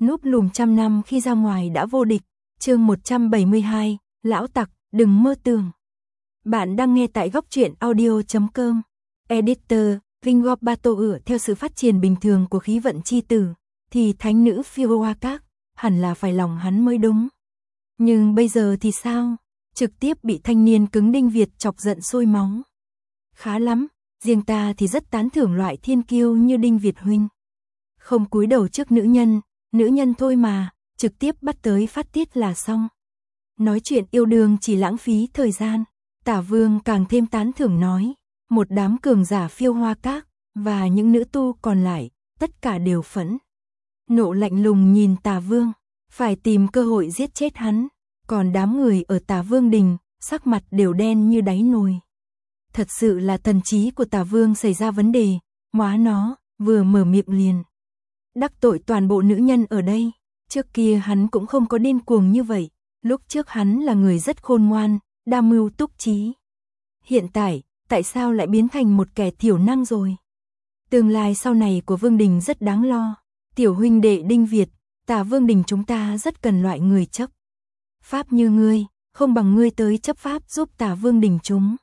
núp lùm trăm năm khi ra ngoài đã vô địch. Chương 172, lão tặc, đừng mơ tưởng. Bạn đang nghe tại góc truyện audio.com. Editor, Vinh Gop Bato theo sự phát triển bình thường của khí vận chi tử, thì thánh nữ Philoakak hẳn là phải lòng hắn mới đúng. Nhưng bây giờ thì sao? Trực tiếp bị thanh niên cứng Đinh Việt chọc giận sôi máu. Khá lắm, riêng ta thì rất tán thưởng loại thiên kiêu như Đinh Việt huynh. Không cúi đầu trước nữ nhân thôi mà, trực tiếp bắt tới phát tiết là xong. Nói chuyện yêu đương chỉ lãng phí thời gian. Tả Vương càng thêm tán thưởng nói, một đám cường giả Philoakak và những nữ tu còn lại, tất cả đều phẫn nộ lạnh lùng nhìn Tả Vương, phải tìm cơ hội giết chết hắn. Còn đám người ở Tả Vương đình, sắc mặt đều đen như đáy nồi. Thật sự là thần trí của Tả Vương xảy ra vấn đề, móa nó, vừa mở miệng liền đắc tội toàn bộ nữ nhân ở đây. Trước kia hắn cũng không có điên cuồng như vậy, lúc trước hắn là người rất khôn ngoan, đa mưu túc trí. Hiện tại sao lại biến thành một kẻ thiểu năng rồi? Tương lai sau này của Vương đình rất đáng lo. Tiểu huynh đệ Đinh Việt, Tả Vương đình chúng ta rất cần loại người chấp pháp như ngươi, không bằng ngươi tới chấp pháp giúp Tả Vương đình chúng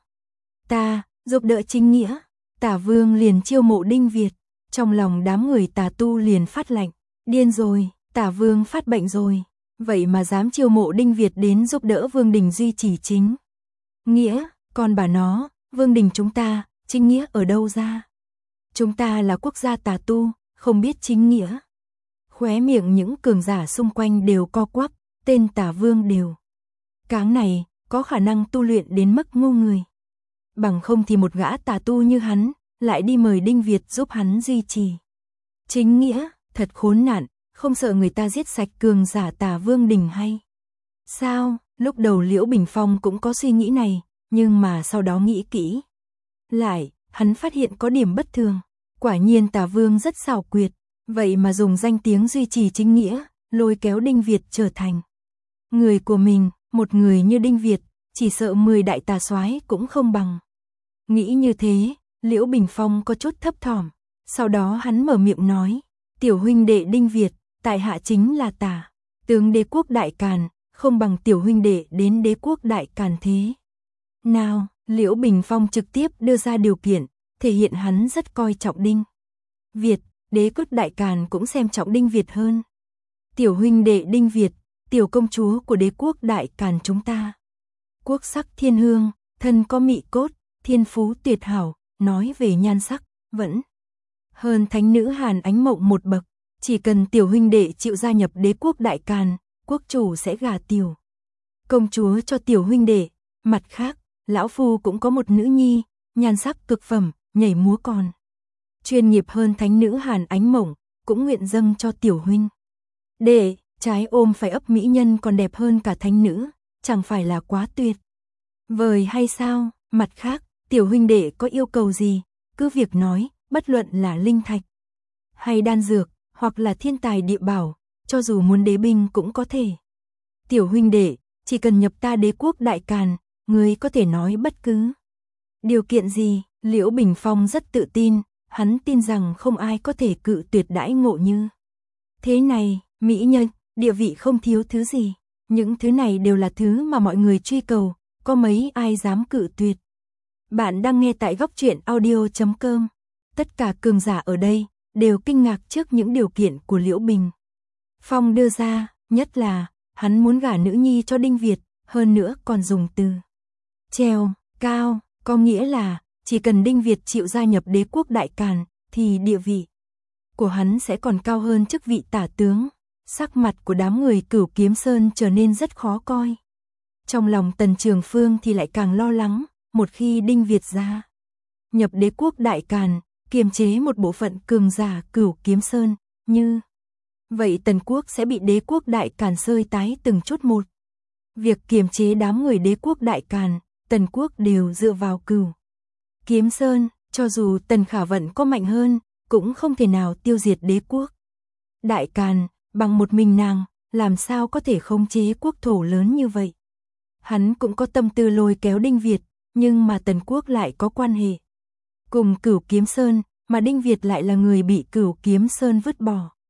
ta, giúp đỡ chính nghĩa. Tả Vương liền chiêu mộ Đinh Việt, trong lòng đám người tà tu liền phát lạnh, điên rồi, Tả Vương phát bệnh rồi, vậy mà dám chiêu mộ Đinh Việt đến giúp đỡ Vương đình duy trì chính nghĩa, còn bà nó, Vương đình chúng ta, chính nghĩa ở đâu ra? Chúng ta là quốc gia tà tu, không biết chính nghĩa. Khóe miệng những cường giả xung quanh đều co quắp, tên Tả Vương đều cáng này, có khả năng tu luyện đến mức ngu người. Bằng không thì một gã tà tu như hắn, lại đi mời Đinh Việt giúp hắn duy trì chính nghĩa, thật khốn nạn, không sợ người ta giết sạch cường giả Tả Vương đình hay sao? Lúc đầu Liễu Bình Phong cũng có suy nghĩ này, nhưng mà sau đó nghĩ kỹ lại, hắn phát hiện có điểm bất thường. Quả nhiên Tả Vương rất xảo quyệt, vậy mà dùng danh tiếng duy trì chính nghĩa, lôi kéo Đinh Việt trở thành người của mình. Một người như Đinh Việt, chỉ sợ 10 đại tà soái cũng không bằng. Nghĩ như thế, Liễu Bình Phong có chút thấp thỏm, sau đó hắn mở miệng nói, tiểu huynh đệ Đinh Việt, tại hạ chính là Tả tướng đế quốc Đại Càn, không bằng tiểu huynh đệ đến đế quốc Đại Càn thế nào? Liễu Bình Phong trực tiếp đưa ra điều kiện, thể hiện hắn rất coi trọng Đinh Việt, đế quốc Đại Càn cũng xem trọng Đinh Việt hơn. Tiểu huynh đệ Đinh Việt, tiểu công chúa của đế quốc Đại Càn chúng ta, quốc sắc thiên hương, thân có mị cốt, thiên phú tuyệt hảo, nói về nhan sắc, vẫn hơn thánh nữ Hàn Ánh Mộng một bậc. Chỉ cần tiểu huynh đệ chịu gia nhập đế quốc Đại Càn, quốc chủ sẽ gả tiểu công chúa cho tiểu huynh đệ. Mặt khác, lão phu cũng có một nữ nhi, nhan sắc cực phẩm, nhảy múa còn chuyên nghiệp hơn thánh nữ Hàn Ánh Mộng, cũng nguyện dâng cho tiểu huynh đệ. Trái ôm phải ấp mỹ nhân còn đẹp hơn cả thánh nữ, chẳng phải là quá tuyệt vời hay sao? Mặt khác, tiểu huynh đệ có yêu cầu gì, cứ việc nói, bất luận là linh thạch hay đan dược, hoặc là thiên tài địa bảo, cho dù muốn đế binh cũng có thể. Tiểu huynh đệ, chỉ cần nhập ta đế quốc Đại Càn, ngươi có thể nói bất cứ điều kiện gì. Liễu Bình Phong rất tự tin, hắn tin rằng không ai có thể cự tuyệt đãi ngộ như thế này. Mỹ nhân, địa vị không thiếu thứ gì, những thứ này đều là thứ mà mọi người truy cầu, có mấy ai dám cự tuyệt. Bạn đang nghe tại góc truyện audio.com. Tất cả cường giả ở đây đều kinh ngạc trước những điều kiện của Liễu Bình Phong đưa ra, nhất là hắn muốn gả nữ nhi cho Đinh Việt, hơn nữa còn dùng từ treo cao, có nghĩa là chỉ cần Đinh Việt chịu gia nhập đế quốc Đại Càn thì địa vị của hắn sẽ còn cao hơn chức vị tả tướng. Sắc mặt của đám người Cửu Kiếm Sơn trở nên rất khó coi. Trong lòng Tần Trường Phương thì lại càng lo lắng, một khi Đinh Việt gia nhập đế quốc Đại Càn, kiềm chế một bộ phận cường giả Cửu Kiếm Sơn, như vậy Tần quốc sẽ bị đế quốc Đại Càn sơi tái từng chút một. Việc kiềm chế đám người đế quốc Đại Càn, Tần quốc đều dựa vào Cửu Kiếm Sơn, cho dù Tần Khả Vận có mạnh hơn, cũng không thể nào tiêu diệt đế quốc Đại Càn. Bằng một mình nàng, làm sao có thể khống chế quốc thổ lớn như vậy? Hắn cũng có tâm tư lôi kéo Đinh Việt, nhưng mà Tần quốc lại có quan hệ cùng Cửu Kiếm Sơn, mà Đinh Việt lại là người bị Cửu Kiếm Sơn vứt bỏ.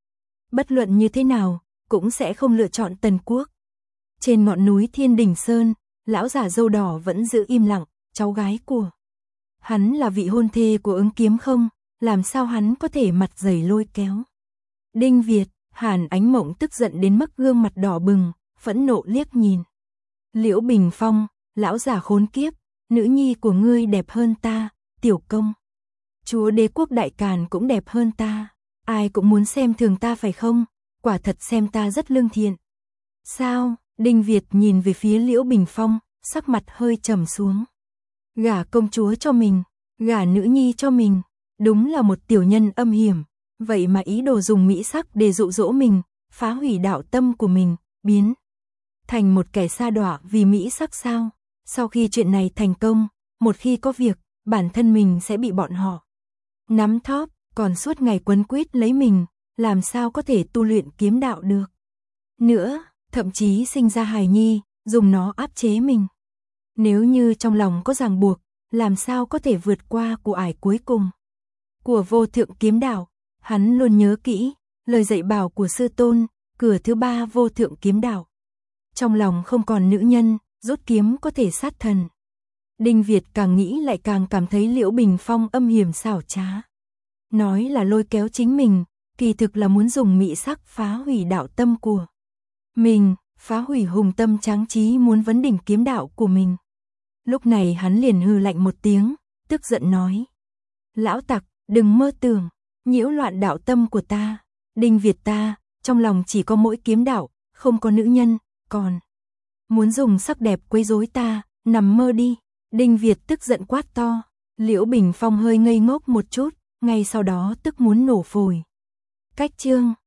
bất luận như thế nào, cũng sẽ không lựa chọn Tần Quốc. Trên ngọn núi Thiên Đình Sơn, lão giả râu đỏ vẫn giữ im lặng, cháu gái của hắn là vị hôn thê của Ứng Kiếm không, làm sao hắn có thể mặt dày lôi kéo. Đinh Việt, Hàn Ánh Mộng tức giận đến mức gương mặt đỏ bừng, phẫn nộ liếc nhìn. Liễu Bình Phong, lão giả khốn kiếp, nữ nhi của ngươi đẹp hơn ta, tiểu công. Chúa Đế Quốc Đại Càn cũng đẹp hơn ta, ai cũng muốn xem thường ta phải không, quả thật xem ta rất lương thiện. Sao? Đinh Việt nhìn về phía Liễu Bình Phong, sắc mặt hơi trầm xuống. Gả công chúa cho mình, gả nữ nhi cho mình, đúng là một tiểu nhân âm hiểm, vậy mà ý đồ dùng mỹ sắc để dụ dỗ mình, phá hủy đạo tâm của mình, biến thành một kẻ sa đọa vì mỹ sắc sao? Sau khi chuyện này thành công, một khi có việc, bản thân mình sẽ bị bọn họ nắm thóp, còn suốt ngày quấn quýt lấy mình, làm sao có thể tu luyện kiếm đạo được. Nữa, thậm chí sinh ra hài nhi, dùng nó áp chế mình. Nếu như trong lòng có ràng buộc, làm sao có thể vượt qua của ải cuối cùng của vô thượng kiếm đạo. Hắn luôn nhớ kỹ lời dạy bảo của sư tôn, cửa thứ 3 vô thượng kiếm đạo. Trong lòng không còn nữ nhân, rút kiếm có thể sát thần. Đinh Việt càng nghĩ lại càng cảm thấy Liễu Bình Phong âm hiểm xảo trá. Nói là lôi kéo chính mình, kỳ thực là muốn dùng mỹ sắc phá hủy đạo tâm của mình, phá hủy hùng tâm tráng trí muốn vấn đỉnh kiếm đạo của mình. Lúc này hắn liền hừ lạnh một tiếng, tức giận nói. Lão tặc, đừng mơ tưởng, nhiễu loạn đạo tâm của ta. Đinh Việt ta, trong lòng chỉ có mỗi kiếm đạo, không có nữ nhân, còn muốn dùng sắc đẹp quấy rối ta, nằm mơ đi. Đinh Việt tức giận quát to. Liễu Bình Phong hơi ngây ngốc một chút, ngay sau đó tức muốn nổ phổi. Cách chương